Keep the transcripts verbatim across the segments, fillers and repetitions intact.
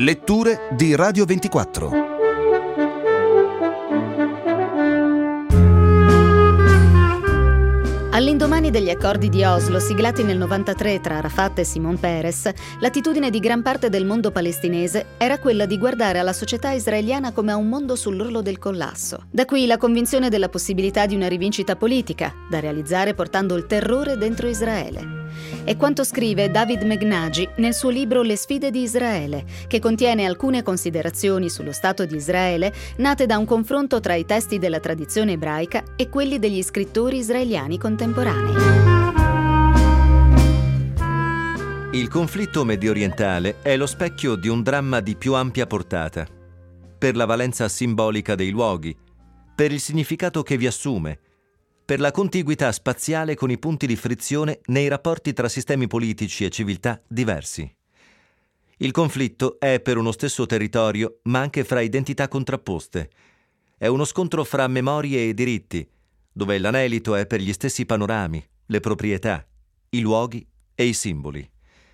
Letture di Radio ventiquattro. All'indomani degli accordi di Oslo, siglati nel novantatré tra Arafat e Simon Peres, l'attitudine di gran parte del mondo palestinese era quella di guardare alla società israeliana come a un mondo sull'orlo del collasso. Da qui la convinzione della possibilità di una rivincita politica, da realizzare portando il terrore dentro Israele. È quanto scrive David Meghnagi nel suo libro Le sfide di Israele, che contiene alcune considerazioni sullo Stato di Israele nate da un confronto tra i testi della tradizione ebraica e quelli degli scrittori israeliani contemporanei. Il conflitto mediorientale è lo specchio di un dramma di più ampia portata, per la valenza simbolica dei luoghi, per il significato che vi assume, per la contiguità spaziale con i punti di frizione nei rapporti tra sistemi politici e civiltà diversi. Il conflitto è per uno stesso territorio, ma anche fra identità contrapposte. È uno scontro fra memorie e diritti, dove l'anelito è per gli stessi panorami, le proprietà, i luoghi e i simboli.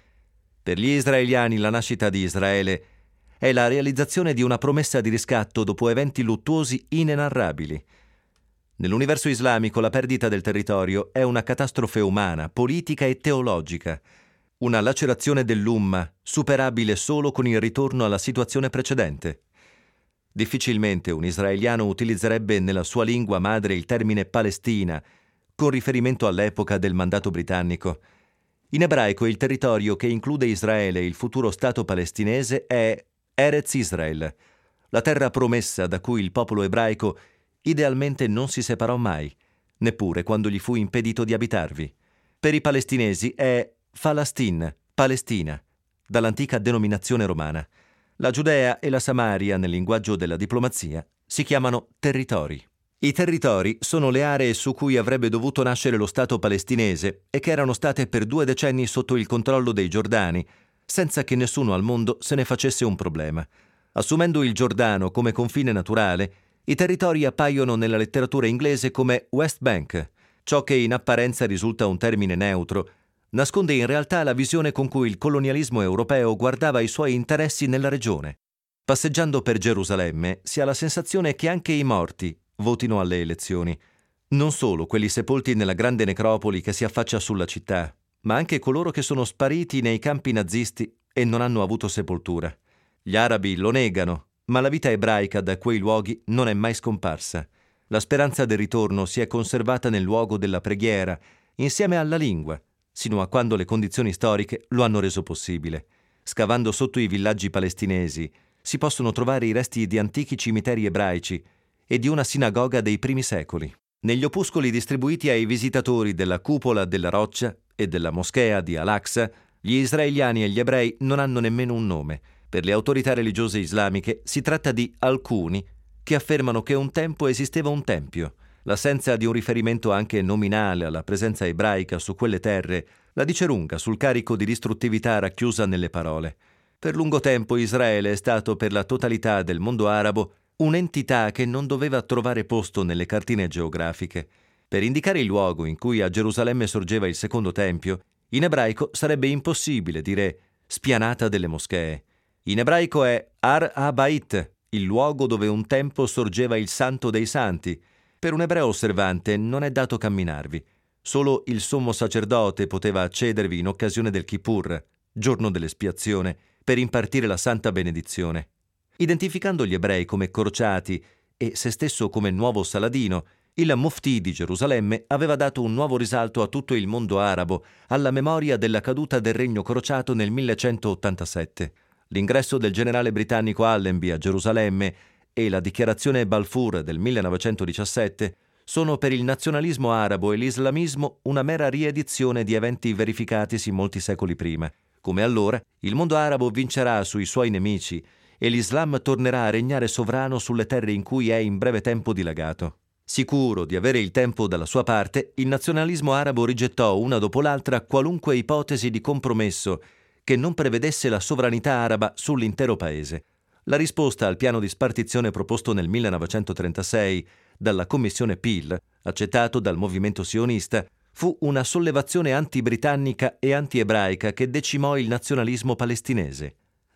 Per gli israeliani la nascita di Israele è la realizzazione di una promessa di riscatto dopo eventi luttuosi inenarrabili. Nell'universo islamico la perdita del territorio è una catastrofe umana, politica e teologica, una lacerazione dell'umma superabile solo con il ritorno alla situazione precedente. Difficilmente un israeliano utilizzerebbe nella sua lingua madre il termine Palestina, con riferimento all'epoca del mandato britannico. In ebraico il territorio che include Israele e il futuro Stato palestinese è Eretz Israel, la terra promessa da cui il popolo ebraico idealmente non si separò mai, neppure quando gli fu impedito di abitarvi. Per i palestinesi è Falastin, Palestina, dall'antica denominazione romana. La Giudea e la Samaria, nel linguaggio della diplomazia, si chiamano territori. I territori sono le aree su cui avrebbe dovuto nascere lo Stato palestinese e che erano state per due decenni sotto il controllo dei Giordani, senza che nessuno al mondo se ne facesse un problema. Assumendo il Giordano come confine naturale, i territori appaiono nella letteratura inglese come West Bank. Ciò che in apparenza risulta un termine neutro nasconde in realtà la visione con cui il colonialismo europeo guardava i suoi interessi nella regione. Passeggiando per Gerusalemme si ha la sensazione che anche i morti votino alle elezioni, non solo quelli sepolti nella grande necropoli che si affaccia sulla città, ma anche coloro che sono spariti nei campi nazisti e non hanno avuto sepoltura. Gli arabi lo negano, ma la vita ebraica da quei luoghi non è mai scomparsa. La speranza del ritorno si è conservata nel luogo della preghiera, insieme alla lingua, sino a quando le condizioni storiche lo hanno reso possibile. Scavando sotto i villaggi palestinesi si possono trovare i resti di antichi cimiteri ebraici e di una sinagoga dei primi secoli. Negli opuscoli distribuiti ai visitatori della cupola della roccia e della moschea di Al-Aqsa, gli israeliani e gli ebrei non hanno nemmeno un nome. Per le autorità religiose islamiche si tratta di alcuni che affermano che un tempo esisteva un tempio. L'assenza di un riferimento anche nominale alla presenza ebraica su quelle terre la dice lunga sul carico di distruttività racchiusa nelle parole. Per lungo tempo Israele è stato per la totalità del mondo arabo un'entità che non doveva trovare posto nelle cartine geografiche. Per indicare il luogo in cui a Gerusalemme sorgeva il secondo tempio, in ebraico sarebbe impossibile dire spianata delle moschee. In ebraico è Har HaBait, il luogo dove un tempo sorgeva il Santo dei Santi. Per un ebreo osservante non è dato camminarvi. Solo il sommo sacerdote poteva accedervi in occasione del Kippur, giorno dell'espiazione, per impartire la santa benedizione. Identificando gli ebrei come crociati e se stesso come nuovo Saladino, il Mufti di Gerusalemme aveva dato un nuovo risalto a tutto il mondo arabo alla memoria della caduta del regno crociato nel millecentottantasette. L'ingresso del generale britannico Allenby a Gerusalemme e la dichiarazione Balfour del millenovecentodiciassette sono per il nazionalismo arabo e l'islamismo una mera riedizione di eventi verificatisi molti secoli prima. Come allora, il mondo arabo vincerà sui suoi nemici e l'Islam tornerà a regnare sovrano sulle terre in cui è in breve tempo dilagato. Sicuro di avere il tempo dalla sua parte, il nazionalismo arabo rigettò una dopo l'altra qualunque ipotesi di compromesso che non prevedesse la sovranità araba sull'intero paese. La risposta al piano di spartizione proposto nel millenovecentotrentasei dalla Commissione Peel, accettato dal movimento sionista, fu una sollevazione anti-britannica e anti-ebraica che decimò il nazionalismo palestinese.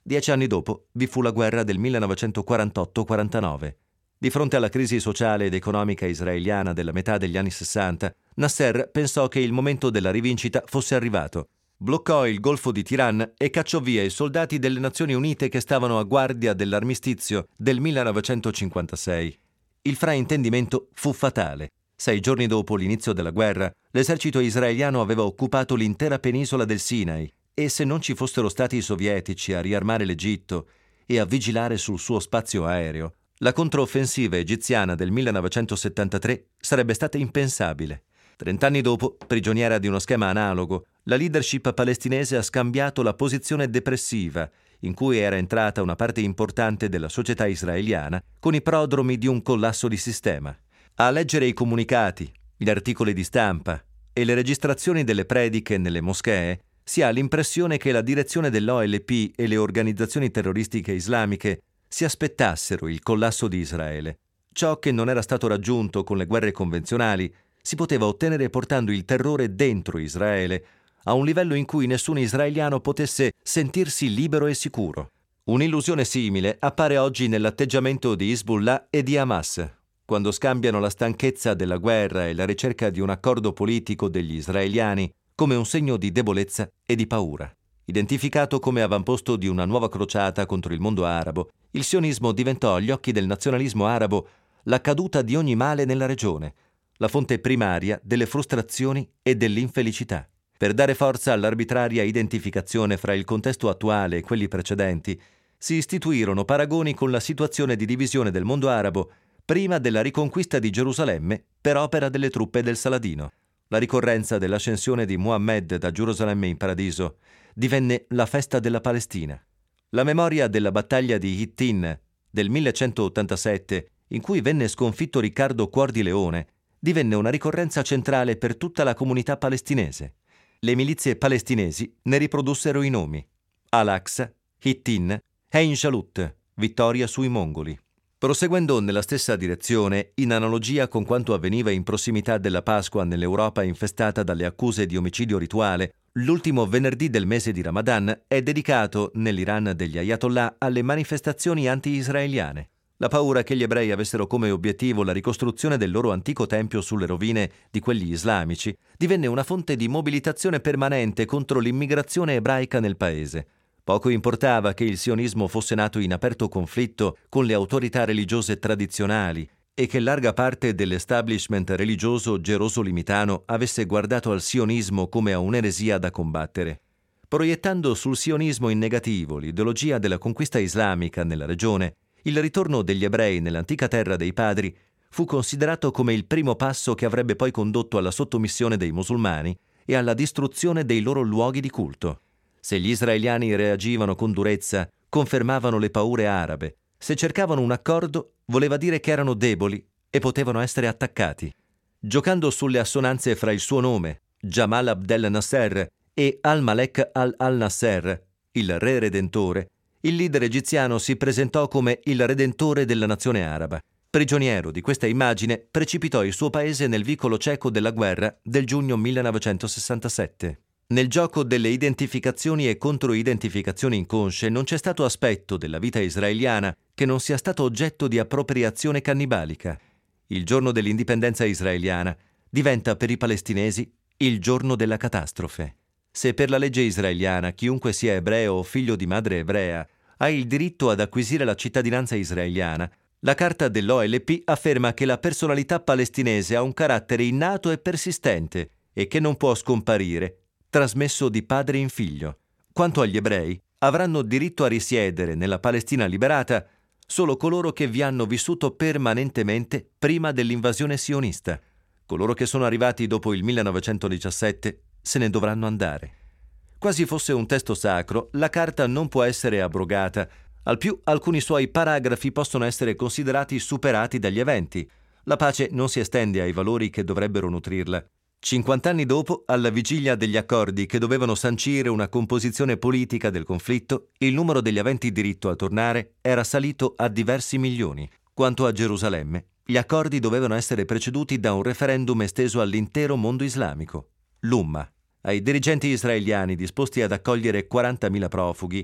Dieci anni dopo vi fu la guerra del millenovecentoquarantotto quarantanove. Di fronte alla crisi sociale ed economica israeliana della metà degli anni sessanta, Nasser pensò che il momento della rivincita fosse arrivato. Bloccò il Golfo di Tiran e cacciò via i soldati delle Nazioni Unite che stavano a guardia dell'armistizio del millenovecentocinquantasei. Il fraintendimento fu fatale. Sei giorni dopo l'inizio della guerra, l'esercito israeliano aveva occupato l'intera penisola del Sinai e se non ci fossero stati i sovietici a riarmare l'Egitto e a vigilare sul suo spazio aereo, la controffensiva egiziana del millenovecentosettantatré sarebbe stata impensabile. Trent'anni dopo, prigioniera di uno schema analogo, la leadership palestinese ha scambiato la posizione depressiva, in cui era entrata una parte importante della società israeliana, con i prodromi di un collasso di sistema. A leggere i comunicati, gli articoli di stampa e le registrazioni delle prediche nelle moschee, si ha l'impressione che la direzione dell'O L P e le organizzazioni terroristiche islamiche si aspettassero il collasso di Israele. Ciò che non era stato raggiunto con le guerre convenzionali si poteva ottenere portando il terrore dentro Israele a un livello in cui nessun israeliano potesse sentirsi libero e sicuro. Un'illusione simile appare oggi nell'atteggiamento di Hezbollah e di Hamas, quando scambiano la stanchezza della guerra e la ricerca di un accordo politico degli israeliani come un segno di debolezza e di paura. Identificato come avamposto di una nuova crociata contro il mondo arabo, il sionismo diventò agli occhi del nazionalismo arabo la caduta di ogni male nella regione, la fonte primaria delle frustrazioni e dell'infelicità. Per dare forza all'arbitraria identificazione fra il contesto attuale e quelli precedenti, si istituirono paragoni con la situazione di divisione del mondo arabo prima della riconquista di Gerusalemme per opera delle truppe del Saladino. La ricorrenza dell'ascensione di Muhammad da Gerusalemme in paradiso divenne la festa della Palestina. La memoria della battaglia di Hittin del millecentottantasette, in cui venne sconfitto Riccardo Cuor di Leone, divenne una ricorrenza centrale per tutta la comunità palestinese. Le milizie palestinesi ne riprodussero i nomi: Al-Aqsa, Hittin, Ein Jalut, vittoria sui mongoli. Proseguendo nella stessa direzione, in analogia con quanto avveniva in prossimità della Pasqua nell'Europa infestata dalle accuse di omicidio rituale, l'ultimo venerdì del mese di Ramadan è dedicato, nell'Iran degli Ayatollah, alle manifestazioni anti-israeliane. La paura che gli ebrei avessero come obiettivo la ricostruzione del loro antico tempio sulle rovine di quelli islamici divenne una fonte di mobilitazione permanente contro l'immigrazione ebraica nel paese. Poco importava che il sionismo fosse nato in aperto conflitto con le autorità religiose tradizionali e che larga parte dell'establishment religioso gerosolimitano avesse guardato al sionismo come a un'eresia da combattere. Proiettando sul sionismo in negativo l'ideologia della conquista islamica nella regione, il ritorno degli ebrei nell'antica terra dei padri fu considerato come il primo passo che avrebbe poi condotto alla sottomissione dei musulmani e alla distruzione dei loro luoghi di culto. Se gli israeliani reagivano con durezza, confermavano le paure arabe. Se cercavano un accordo, voleva dire che erano deboli e potevano essere attaccati. Giocando sulle assonanze fra il suo nome, Jamal Abdel Nasser, e Al-Malek al-Al-Nasser, il re redentore, il leader egiziano si presentò come il redentore della nazione araba. Prigioniero di questa immagine, precipitò il suo paese nel vicolo cieco della guerra del giugno millenovecentosessantasette. Nel gioco delle identificazioni e controidentificazioni inconsce non c'è stato aspetto della vita israeliana che non sia stato oggetto di appropriazione cannibalica. Il giorno dell'indipendenza israeliana diventa per i palestinesi il giorno della catastrofe. Se per la legge israeliana chiunque sia ebreo o figlio di madre ebrea ha il diritto ad acquisire la cittadinanza israeliana, la Carta dell'O L P afferma che la personalità palestinese ha un carattere innato e persistente e che non può scomparire, trasmesso di padre in figlio. Quanto agli ebrei, avranno diritto a risiedere nella Palestina liberata solo coloro che vi hanno vissuto permanentemente prima dell'invasione sionista. Coloro che sono arrivati dopo il millenovecentodiciassette se ne dovranno andare. Quasi fosse un testo sacro, la Carta non può essere abrogata. Al più, alcuni suoi paragrafi possono essere considerati superati dagli eventi. La pace non si estende ai valori che dovrebbero nutrirla. Cinquant'anni dopo, alla vigilia degli accordi che dovevano sancire una composizione politica del conflitto, il numero degli aventi diritto a tornare era salito a diversi milioni. Quanto a Gerusalemme, gli accordi dovevano essere preceduti da un referendum esteso all'intero mondo islamico. L'Umma, ai dirigenti israeliani disposti ad accogliere quarantamila profughi,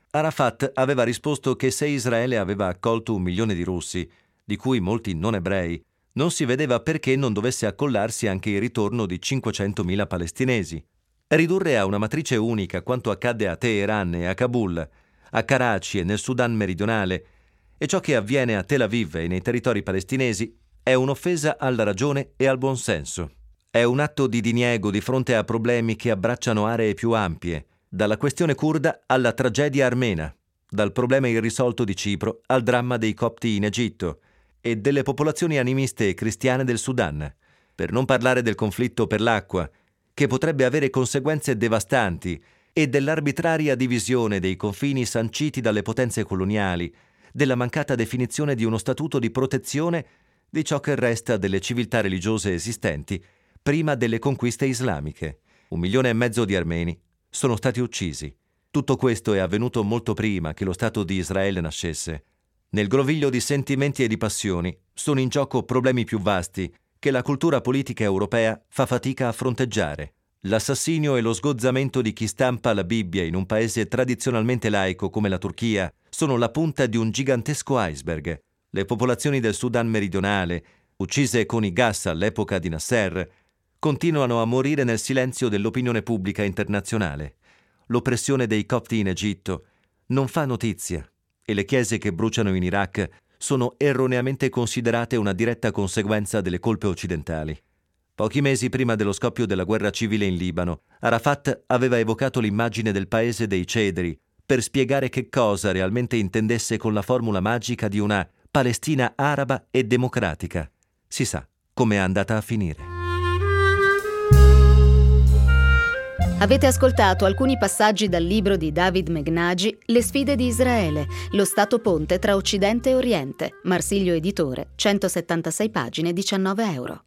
Arafat aveva risposto che se Israele aveva accolto un milione di russi, di cui molti non ebrei, non si vedeva perché non dovesse accollarsi anche il ritorno di cinquecentomila palestinesi. Ridurre a una matrice unica quanto accadde a Teheran e a Kabul, a Karachi e nel Sudan meridionale, e ciò che avviene a Tel Aviv e nei territori palestinesi è un'offesa alla ragione e al buonsenso. È un atto di diniego di fronte a problemi che abbracciano aree più ampie, dalla questione curda alla tragedia armena, dal problema irrisolto di Cipro al dramma dei copti in Egitto e delle popolazioni animiste e cristiane del Sudan, per non parlare del conflitto per l'acqua, che potrebbe avere conseguenze devastanti, e dell'arbitraria divisione dei confini sanciti dalle potenze coloniali, della mancata definizione di uno statuto di protezione di ciò che resta delle civiltà religiose esistenti prima delle conquiste islamiche. Un milione e mezzo di armeni sono stati uccisi. Tutto questo è avvenuto molto prima che lo Stato di Israele nascesse. Nel groviglio di sentimenti e di passioni sono in gioco problemi più vasti che la cultura politica europea fa fatica a fronteggiare. L'assassinio e lo sgozzamento di chi stampa la Bibbia in un paese tradizionalmente laico come la Turchia sono la punta di un gigantesco iceberg. Le popolazioni del Sudan meridionale, uccise con i gas all'epoca di Nasser, continuano a morire nel silenzio dell'opinione pubblica internazionale. L'oppressione dei copti in Egitto non fa notizia e le chiese che bruciano in Iraq sono erroneamente considerate una diretta conseguenza delle colpe occidentali. Pochi mesi prima dello scoppio della guerra civile in Libano, Arafat aveva evocato l'immagine del paese dei cedri per spiegare che cosa realmente intendesse con la formula magica di una Palestina araba e democratica. Si sa come è andata a finire. Avete ascoltato alcuni passaggi dal libro di David Meghnagi, Le sfide di Israele, lo stato ponte tra Occidente e Oriente, Marsilio Editore, centosettantasei pagine, diciannove euro.